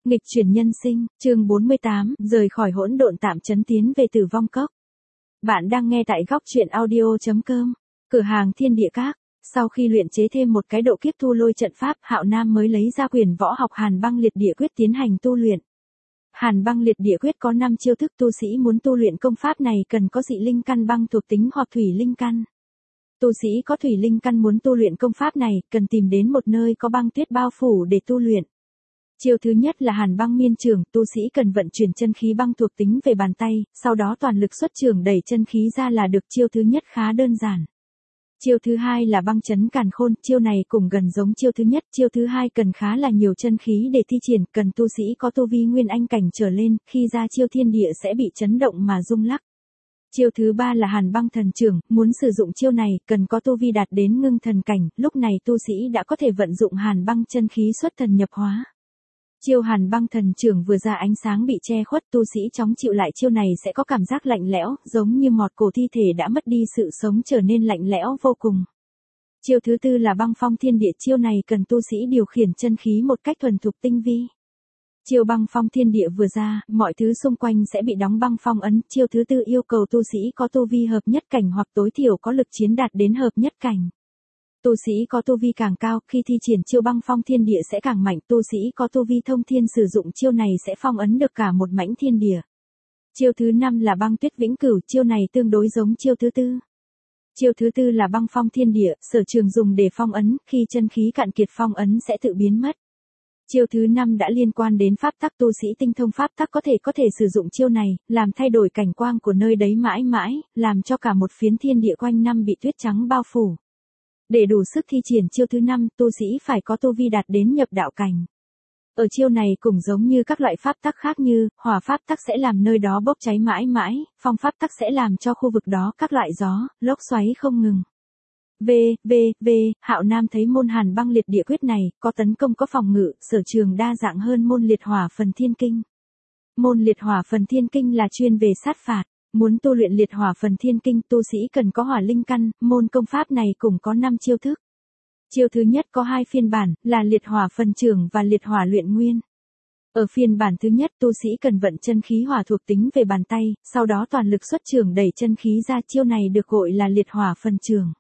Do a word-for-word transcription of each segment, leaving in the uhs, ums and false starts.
Nghịch chuyển nhân sinh, chương bốn mươi tám, rời khỏi hỗn độn tạm chấn tiến về tử vong cốc. Bạn đang nghe tại góc truyện audio chấm com, cửa hàng Thiên Địa Các. Sau khi luyện chế thêm một cái độ kiếp thu lôi trận pháp, Hạo Nam mới lấy ra quyền võ học Hàn Băng Liệt Địa Quyết tiến hành tu luyện. Hàn Băng Liệt Địa Quyết có năm chiêu thức, tu sĩ muốn tu luyện công pháp này cần có dị linh căn băng thuộc tính hoặc thủy linh căn. Tu sĩ có thủy linh căn muốn tu luyện công pháp này, cần tìm đến một nơi có băng tuyết bao phủ để tu luyện. Chiêu thứ nhất là Hàn Băng Miên Trường, tu sĩ cần vận chuyển chân khí băng thuộc tính về bàn tay, sau đó toàn lực xuất trường đẩy chân khí ra là được. Chiêu thứ nhất khá đơn giản. Chiêu thứ hai là Băng Chấn Càn Khôn, chiêu này cũng gần giống chiêu thứ nhất. Chiêu thứ hai cần khá là nhiều chân khí để thi triển, cần tu sĩ có tu vi nguyên anh cảnh trở lên, khi ra chiêu thiên địa sẽ bị chấn động mà rung lắc. Chiêu thứ ba là Hàn Băng Thần Chưởng, muốn sử dụng chiêu này cần có tu vi đạt đến ngưng thần cảnh, lúc này tu sĩ đã có thể vận dụng Hàn Băng chân khí xuất thần nhập hóa. Chiêu Hàn Băng Thần Chưởng vừa ra ánh sáng bị che khuất, tu sĩ chóng chịu lại chiêu này sẽ có cảm giác lạnh lẽo, giống như mọt cổ thi thể đã mất đi sự sống trở nên lạnh lẽo vô cùng. Chiêu thứ tư là Băng Phong Thiên Địa, chiêu này cần tu sĩ điều khiển chân khí một cách thuần thục tinh vi. Chiêu Băng Phong Thiên Địa vừa ra, mọi thứ xung quanh sẽ bị đóng băng phong ấn. Chiêu thứ tư yêu cầu tu sĩ có tu vi hợp nhất cảnh hoặc tối thiểu có lực chiến đạt đến hợp nhất cảnh. Tu sĩ có tu vi càng cao, khi thi triển chiêu Băng Phong Thiên Địa sẽ càng mạnh. Tu sĩ có tu vi thông thiên sử dụng chiêu này sẽ phong ấn được cả một mảnh thiên địa. Chiêu thứ năm là Băng Tuyết Vĩnh Cửu, chiêu này tương đối giống chiêu thứ tư. Chiêu thứ tư là Băng Phong Thiên Địa, sở trường dùng để phong ấn, khi chân khí cạn kiệt phong ấn sẽ tự biến mất. Chiêu thứ năm đã liên quan đến pháp tắc, tu sĩ tinh thông pháp tắc có thể có thể sử dụng chiêu này, làm thay đổi cảnh quang của nơi đấy mãi mãi, làm cho cả một phiến thiên địa quanh năm bị tuyết trắng bao phủ. Để đủ sức thi triển chiêu thứ năm, tu sĩ phải có tu vi đạt đến nhập đạo cảnh. Ở chiêu này cũng giống như các loại pháp tắc khác như, hỏa pháp tắc sẽ làm nơi đó bốc cháy mãi mãi, phong pháp tắc sẽ làm cho khu vực đó các loại gió, lốc xoáy không ngừng. V, V, V, Hạo Nam thấy môn Hàn Băng Liệt Địa Quyết này, có tấn công có phòng ngự, sở trường đa dạng hơn môn Liệt Hỏa Phần Thiên Kinh. Môn Liệt Hỏa Phần Thiên Kinh là chuyên về sát phạt. Muốn tu luyện Liệt Hỏa Phần Thiên Kinh, tu sĩ cần có hỏa linh căn, môn công pháp này cũng có năm chiêu thức. Chiêu thứ nhất có hai phiên bản, là Liệt Hỏa Phần Chưởng và Liệt Hỏa Luyện Nguyên. Ở phiên bản thứ nhất, tu sĩ cần vận chân khí hỏa thuộc tính về bàn tay, sau đó toàn lực xuất chưởng đẩy chân khí ra, chiêu này được gọi là Liệt Hỏa Phần Chưởng.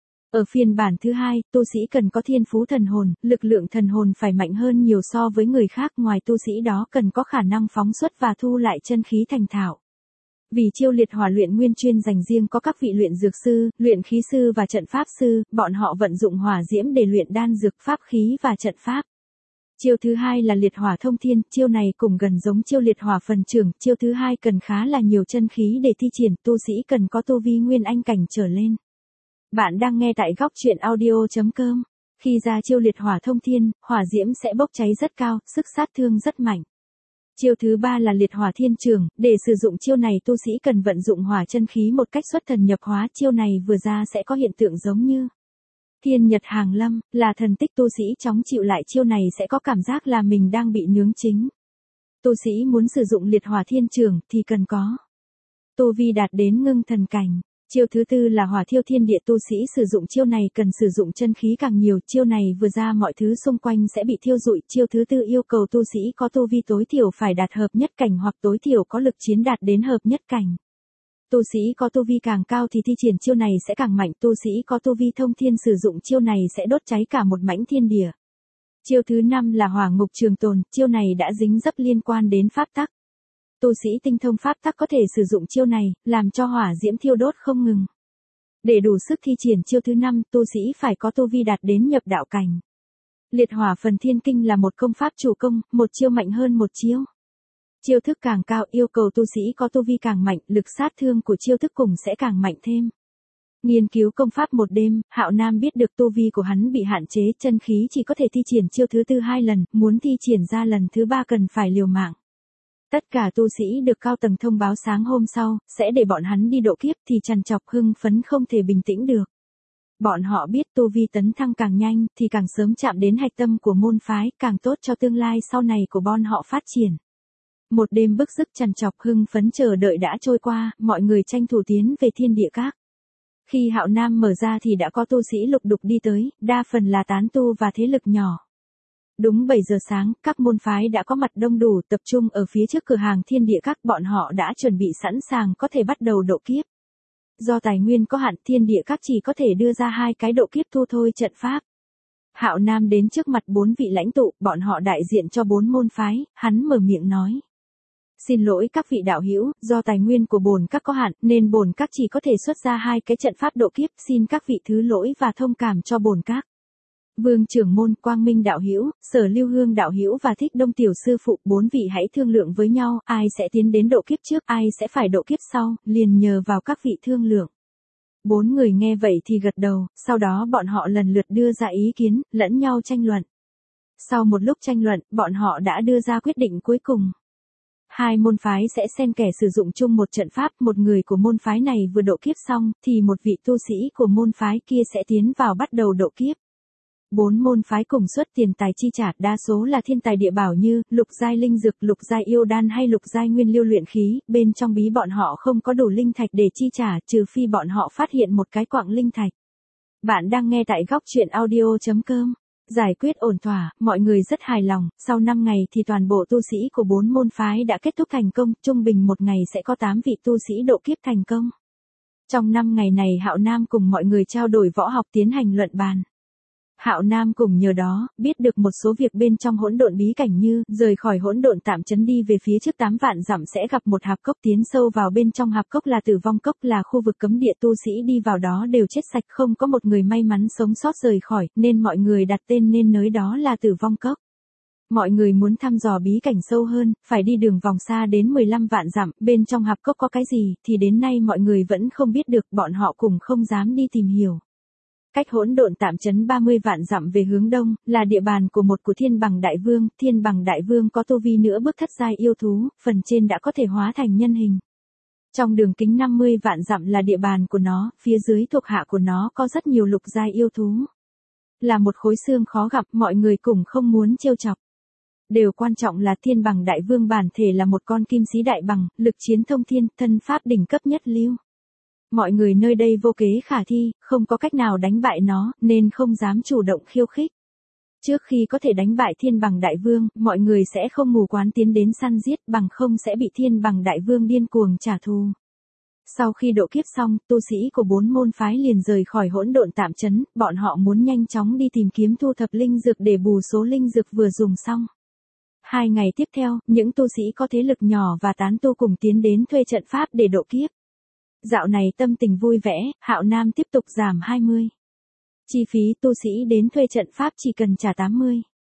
Ở phiên bản thứ hai, tu sĩ cần có thiên phú thần hồn, lực lượng thần hồn phải mạnh hơn nhiều so với người khác, ngoài tu sĩ đó cần có khả năng phóng xuất và thu lại chân khí thành thạo. Vì chiêu Liệt Hỏa Luyện Nguyên chuyên dành riêng có các vị luyện dược sư, luyện khí sư và trận pháp sư, bọn họ vận dụng hỏa diễm để luyện đan dược, pháp khí và trận pháp. Chiêu thứ hai là Liệt Hỏa Thông Thiên, chiêu này cũng gần giống chiêu Liệt Hỏa Phần Chưởng, chiêu thứ hai cần khá là nhiều chân khí để thi triển, tu sĩ cần có tu vi nguyên anh cảnh trở lên. Bạn đang nghe tại góc truyện audio chấm com. Khi ra chiêu Liệt Hỏa Thông Thiên, hỏa diễm sẽ bốc cháy rất cao, sức sát thương rất mạnh. Chiêu thứ ba là Liệt Hỏa Thiên Chưởng, để sử dụng chiêu này tu sĩ cần vận dụng hỏa chân khí một cách xuất thần nhập hóa, chiêu này vừa ra sẽ có hiện tượng giống như thiên nhật hàng lâm, là thần tích, tu sĩ chóng chịu lại chiêu này sẽ có cảm giác là mình đang bị nướng chính. Tu sĩ muốn sử dụng Liệt Hỏa Thiên Chưởng thì cần có tu vi đạt đến ngưng thần cảnh. Chiêu thứ tư là Hỏa Thiêu Thiên Địa, tu sĩ sử dụng chiêu này cần sử dụng chân khí càng nhiều, chiêu này vừa ra mọi thứ xung quanh sẽ bị thiêu rụi. Chiêu thứ tư yêu cầu tu sĩ có tu vi tối thiểu phải đạt hợp nhất cảnh hoặc tối thiểu có lực chiến đạt đến hợp nhất cảnh. Tu sĩ có tu vi càng cao thì thi triển chiêu này sẽ càng mạnh, tu sĩ có tu vi thông thiên sử dụng chiêu này sẽ đốt cháy cả một mảnh thiên địa. Chiêu thứ năm là Hỏa Ngục Trường Tồn, chiêu này đã dính dấp liên quan đến pháp tắc. Tu sĩ tinh thông pháp tắc có thể sử dụng chiêu này, làm cho hỏa diễm thiêu đốt không ngừng. Để đủ sức thi triển chiêu thứ năm, tu sĩ phải có tu vi đạt đến nhập đạo cảnh. Liệt Hỏa Phần Thiên Kinh là một công pháp chủ công, một chiêu mạnh hơn một chiêu. Chiêu thức càng cao yêu cầu tu sĩ có tu vi càng mạnh, lực sát thương của chiêu thức cùng sẽ càng mạnh thêm. Nghiên cứu công pháp một đêm, Hạo Nam biết được tu vi của hắn bị hạn chế, chân khí chỉ có thể thi triển chiêu thứ tư hai lần, muốn thi triển ra lần thứ ba cần phải liều mạng. Tất cả tu sĩ được cao tầng thông báo sáng hôm sau, sẽ để bọn hắn đi độ kiếp thì trằn trọc hưng phấn không thể bình tĩnh được. Bọn họ biết tu vi tấn thăng càng nhanh thì càng sớm chạm đến hạch tâm của môn phái, càng tốt cho tương lai sau này của bọn họ phát triển. Một đêm bức rứt trằn trọc hưng phấn chờ đợi đã trôi qua, mọi người tranh thủ tiến về Thiên Địa Các. Khi Hạo Nam mở ra thì đã có tu sĩ lục đục đi tới, đa phần là tán tu và thế lực nhỏ. Đúng bảy giờ sáng, các môn phái đã có mặt đông đủ tập trung ở phía trước cửa hàng Thiên Địa Các, bọn họ đã chuẩn bị sẵn sàng có thể bắt đầu độ kiếp. Do tài nguyên có hạn, Thiên Địa Các chỉ có thể đưa ra hai cái độ kiếp thu thôi trận pháp. Hạo Nam đến trước mặt bốn vị lãnh tụ, bọn họ đại diện cho bốn môn phái, hắn mở miệng nói. Xin lỗi các vị đạo hữu, do tài nguyên của bổn các có hạn, nên bổn các chỉ có thể xuất ra hai cái trận pháp độ kiếp, xin các vị thứ lỗi và thông cảm cho bổn các. Vương trưởng môn, Quang Minh đạo hữu, Sở Lưu Hương đạo hữu và Thích Đông tiểu sư phụ, bốn vị hãy thương lượng với nhau, ai sẽ tiến đến độ kiếp trước, ai sẽ phải độ kiếp sau, liền nhờ vào các vị thương lượng. Bốn người nghe vậy thì gật đầu, sau đó bọn họ lần lượt đưa ra ý kiến, lẫn nhau tranh luận. Sau một lúc tranh luận, bọn họ đã đưa ra quyết định cuối cùng. Hai môn phái sẽ xen kẽ sử dụng chung một trận pháp, một người của môn phái này vừa độ kiếp xong, thì một vị tu sĩ của môn phái kia sẽ tiến vào bắt đầu độ kiếp. Bốn môn phái cùng xuất tiền tài chi trả, đa số là thiên tài địa bảo như lục giai linh dược, lục giai yêu đan hay lục giai nguyên liêu luyện khí, bên trong bí bọn họ không có đủ linh thạch để chi trả, trừ phi bọn họ phát hiện một cái quặng linh thạch. Bạn đang nghe tại góc truyện audio chấm com. Giải quyết ổn thỏa, mọi người rất hài lòng, sau năm ngày thì toàn bộ tu sĩ của bốn môn phái đã kết thúc thành công, trung bình một ngày sẽ có tám vị tu sĩ độ kiếp thành công. Trong năm ngày này Hạo Nam cùng mọi người trao đổi võ học tiến hành luận bàn. Hạo Nam cùng nhờ đó, biết được một số việc bên trong hỗn độn bí cảnh như, rời khỏi hỗn độn tạm trấn đi về phía trước tám vạn dặm sẽ gặp một hạp cốc, tiến sâu vào bên trong hạp cốc là tử vong cốc, là khu vực cấm địa, tu sĩ đi vào đó đều chết sạch, không có một người may mắn sống sót rời khỏi, nên mọi người đặt tên nên nơi đó là tử vong cốc. Mọi người muốn thăm dò bí cảnh sâu hơn, phải đi đường vòng xa đến mười lăm vạn dặm, bên trong hạp cốc có cái gì, thì đến nay mọi người vẫn không biết được, bọn họ cùng không dám đi tìm hiểu. Cách hỗn độn tạm trấn ba mươi vạn dặm về hướng đông, là địa bàn của một của Thiên Bằng Đại Vương, Thiên Bằng Đại Vương có tu vi nữa bước thất giai yêu thú, phần trên đã có thể hóa thành nhân hình. Trong đường kính năm mươi vạn dặm là địa bàn của nó, phía dưới thuộc hạ của nó có rất nhiều lục giai yêu thú. Là một khối xương khó gặp, mọi người cùng không muốn trêu chọc. Điều quan trọng là Thiên Bằng Đại Vương bản thể là một con kim sĩ đại bằng, lực chiến thông thiên, thân pháp đỉnh cấp nhất lưu. Mọi người nơi đây vô kế khả thi, không có cách nào đánh bại nó, nên không dám chủ động khiêu khích. Trước khi có thể đánh bại Thiên Bằng Đại Vương, mọi người sẽ không mù quáng tiến đến săn giết, bằng không sẽ bị Thiên Bằng Đại Vương điên cuồng trả thù. Sau khi độ kiếp xong, tu sĩ của bốn môn phái liền rời khỏi hỗn độn tạm trấn, bọn họ muốn nhanh chóng đi tìm kiếm thu thập linh dược để bù số linh dược vừa dùng xong. Hai ngày tiếp theo, những tu sĩ có thế lực nhỏ và tán tu cùng tiến đến thuê trận pháp để độ kiếp. Dạo này tâm tình vui vẻ, Hạo Nam tiếp tục giảm hai mươi. Chi phí tu sĩ đến thuê trận pháp chỉ cần trả tám mươi.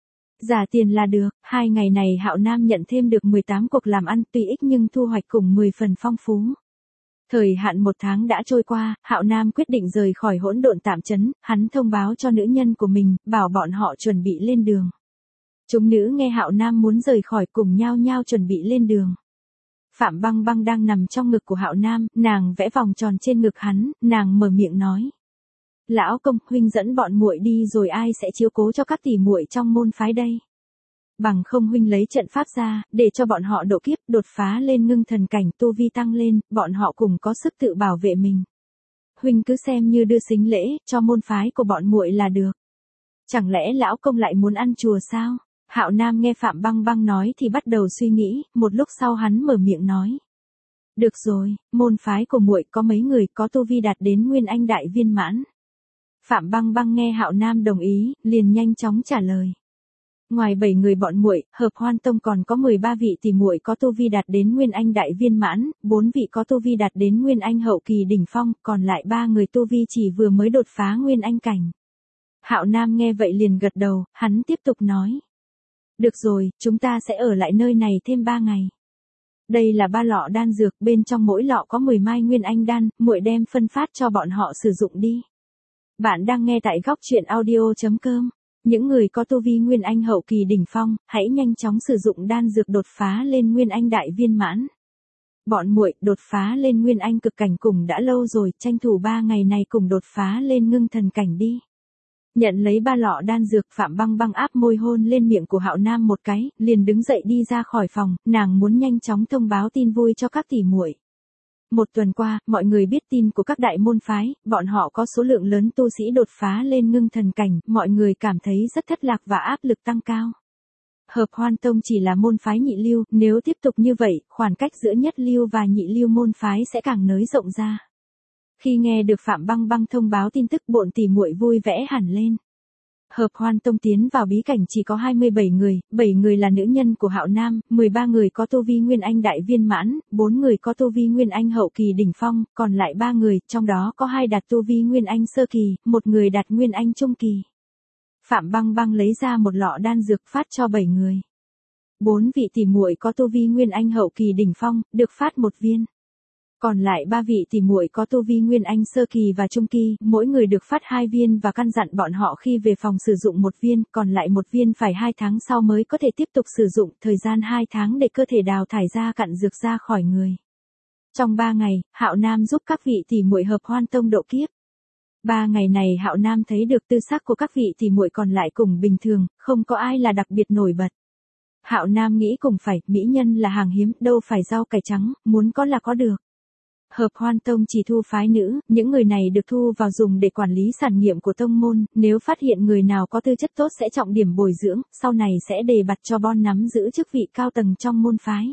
Giả tiền là được, hai ngày này Hạo Nam nhận thêm được mười tám cuộc làm ăn, tuy ít nhưng thu hoạch cùng mười phần phong phú. Thời hạn một tháng đã trôi qua, Hạo Nam quyết định rời khỏi hỗn độn tạm trấn, hắn thông báo cho nữ nhân của mình, bảo bọn họ chuẩn bị lên đường. Chúng nữ nghe Hạo Nam muốn rời khỏi cùng nhau nhau chuẩn bị lên đường. Phạm Băng Băng đang nằm trong ngực của Hạo Nam, nàng vẽ vòng tròn trên ngực hắn, nàng mở miệng nói. Lão công, huynh dẫn bọn muội đi rồi ai sẽ chiếu cố cho các tỷ muội trong môn phái đây? Bằng không huynh lấy trận pháp ra, để cho bọn họ độ kiếp, đột phá lên ngưng thần cảnh, tu vi tăng lên, bọn họ cùng có sức tự bảo vệ mình. Huynh cứ xem như đưa sính lễ, cho môn phái của bọn muội là được. Chẳng lẽ lão công lại muốn ăn chùa sao? Hạo Nam nghe Phạm Băng Băng nói thì bắt đầu suy nghĩ, một lúc sau hắn mở miệng nói. Được rồi, môn phái của muội có mấy người có tu vi đạt đến Nguyên Anh đại viên mãn. Phạm Băng Băng nghe Hạo Nam đồng ý, liền nhanh chóng trả lời. Ngoài bảy người bọn muội, Hợp Hoan Tông còn có mười ba vị tỷ muội có tu vi đạt đến Nguyên Anh đại viên mãn, bốn vị có tu vi đạt đến Nguyên Anh hậu kỳ đỉnh phong, còn lại ba người tu vi chỉ vừa mới đột phá Nguyên Anh cảnh. Hạo Nam nghe vậy liền gật đầu, hắn tiếp tục nói. Được rồi, chúng ta sẽ ở lại nơi này thêm ba ngày. Đây là ba lọ đan dược, bên trong mỗi lọ có mười mai Nguyên Anh đan, muội đem phân phát cho bọn họ sử dụng đi. Bạn đang nghe tại góc truyện audio chấm com. Những người có tu vi Nguyên Anh hậu kỳ đỉnh phong, hãy nhanh chóng sử dụng đan dược đột phá lên Nguyên Anh đại viên mãn. Bọn muội đột phá lên Nguyên Anh cực cảnh cùng đã lâu rồi, tranh thủ ba ngày này cùng đột phá lên ngưng thần cảnh đi. Nhận lấy ba lọ đan dược, Phạm Băng Băng áp môi hôn lên miệng của Hạo Nam một cái, liền đứng dậy đi ra khỏi phòng, nàng muốn nhanh chóng thông báo tin vui cho các tỷ muội. Một tuần qua, mọi người biết tin của các đại môn phái, bọn họ có số lượng lớn tu sĩ đột phá lên ngưng thần cảnh, mọi người cảm thấy rất thất lạc và áp lực tăng cao. Hợp Hoan Tông chỉ là môn phái nhị lưu, nếu tiếp tục như vậy, khoảng cách giữa nhất lưu và nhị lưu môn phái sẽ càng nới rộng ra. Khi nghe được Phạm Băng Băng thông báo tin tức, bọn tỷ muội vui vẻ hẳn lên. Hợp Hoan Tông tiến vào bí cảnh chỉ có hai mươi bảy người, bảy người là nữ nhân của Hạo Nam, mười ba người có tu vi Nguyên Anh đại viên mãn, bốn người có tu vi Nguyên Anh hậu kỳ đỉnh phong, còn lại ba người, trong đó có hai đạt tu vi Nguyên Anh sơ kỳ, một người đạt Nguyên Anh trung kỳ. Phạm Băng Băng lấy ra một lọ đan dược phát cho bảy người. Bốn vị tỷ muội có tu vi Nguyên Anh hậu kỳ đỉnh phong, được phát một viên. Còn lại ba vị tỷ muội có tu vi Nguyên Anh sơ kỳ và trung kỳ, mỗi người được phát hai viên và căn dặn bọn họ khi về phòng sử dụng một viên, còn lại một viên phải hai tháng sau mới có thể tiếp tục sử dụng, thời gian hai tháng để cơ thể đào thải ra cặn dược ra khỏi người. Trong ba ngày, Hạo Nam giúp các vị tỷ muội Hợp Hoan Tông độ kiếp. Ba ngày này Hạo Nam thấy được tư sắc của các vị tỷ muội còn lại cùng bình thường, không có ai là đặc biệt nổi bật. Hạo Nam nghĩ cùng phải, mỹ nhân là hàng hiếm, đâu phải rau cải trắng, muốn có là có được. Hợp Hoan Tông chỉ thu phái nữ, những người này được thu vào dùng để quản lý sản nghiệp của tông môn, nếu phát hiện người nào có tư chất tốt sẽ trọng điểm bồi dưỡng, sau này sẽ đề bạt cho bon nắm giữ chức vị cao tầng trong môn phái.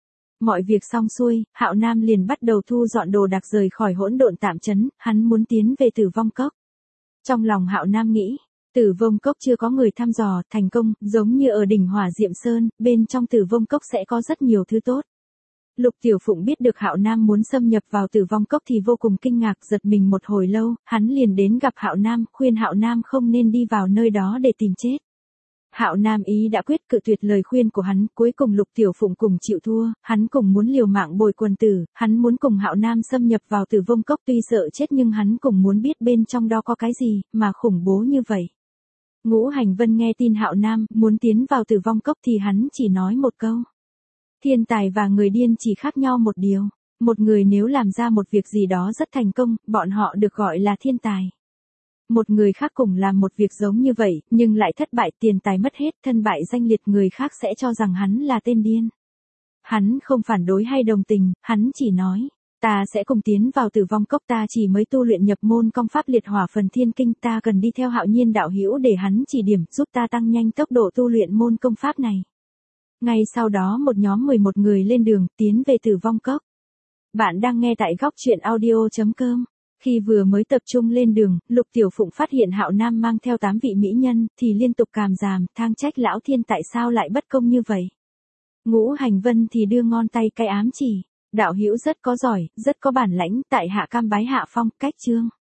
Mọi việc xong xuôi, Hạo Nam liền bắt đầu thu dọn đồ đạc rời khỏi hỗn độn tạm trấn, hắn muốn tiến về Tử Vong Cốc. Trong lòng Hạo Nam nghĩ, Tử Vong Cốc chưa có người thăm dò, thành công, giống như ở đỉnh Hỏa Diệm Sơn, bên trong Tử Vong Cốc sẽ có rất nhiều thứ tốt. Lục Tiểu Phụng biết được Hạo Nam muốn xâm nhập vào Tử Vong Cốc thì vô cùng kinh ngạc, giật mình một hồi lâu, hắn liền đến gặp Hạo Nam, khuyên Hạo Nam không nên đi vào nơi đó để tìm chết. Hạo Nam ý đã quyết cự tuyệt lời khuyên của hắn, cuối cùng Lục Tiểu Phụng cùng chịu thua, hắn cùng muốn liều mạng bồi quần tử, hắn muốn cùng Hạo Nam xâm nhập vào Tử Vong Cốc tuy sợ chết nhưng hắn cùng muốn biết bên trong đó có cái gì, mà khủng bố như vậy. Ngũ Hành Vân nghe tin Hạo Nam muốn tiến vào Tử Vong Cốc thì hắn chỉ nói một câu. Thiên tài và người điên chỉ khác nhau một điều. Một người nếu làm ra một việc gì đó rất thành công, bọn họ được gọi là thiên tài. Một người khác cùng làm một việc giống như vậy, nhưng lại thất bại, tiền tài mất hết, thân bại danh liệt, người khác sẽ cho rằng hắn là tên điên. Hắn không phản đối hay đồng tình, hắn chỉ nói, ta sẽ cùng tiến vào Tử Vong Cốc, ta chỉ mới tu luyện nhập môn công pháp liệt hỏa phần thiên kinh, ta cần đi theo Hạo Nhiên đạo hữu để hắn chỉ điểm, giúp ta tăng nhanh tốc độ tu luyện môn công pháp này. Ngay sau đó một nhóm mười một người lên đường, tiến về Tử Vong Cốc. Bạn đang nghe tại góc truyện audio chấm com. Khi vừa mới tập trung lên đường, Lục Tiểu Phụng phát hiện Hạo Nam mang theo tám vị mỹ nhân, thì liên tục càm ràm, thang trách lão thiên tại sao lại bất công như vậy. Ngũ Hành Vân thì đưa ngón tay cái ám chỉ, đạo hữu rất có giỏi, rất có bản lãnh, tại hạ cam bái hạ phong, cách chương.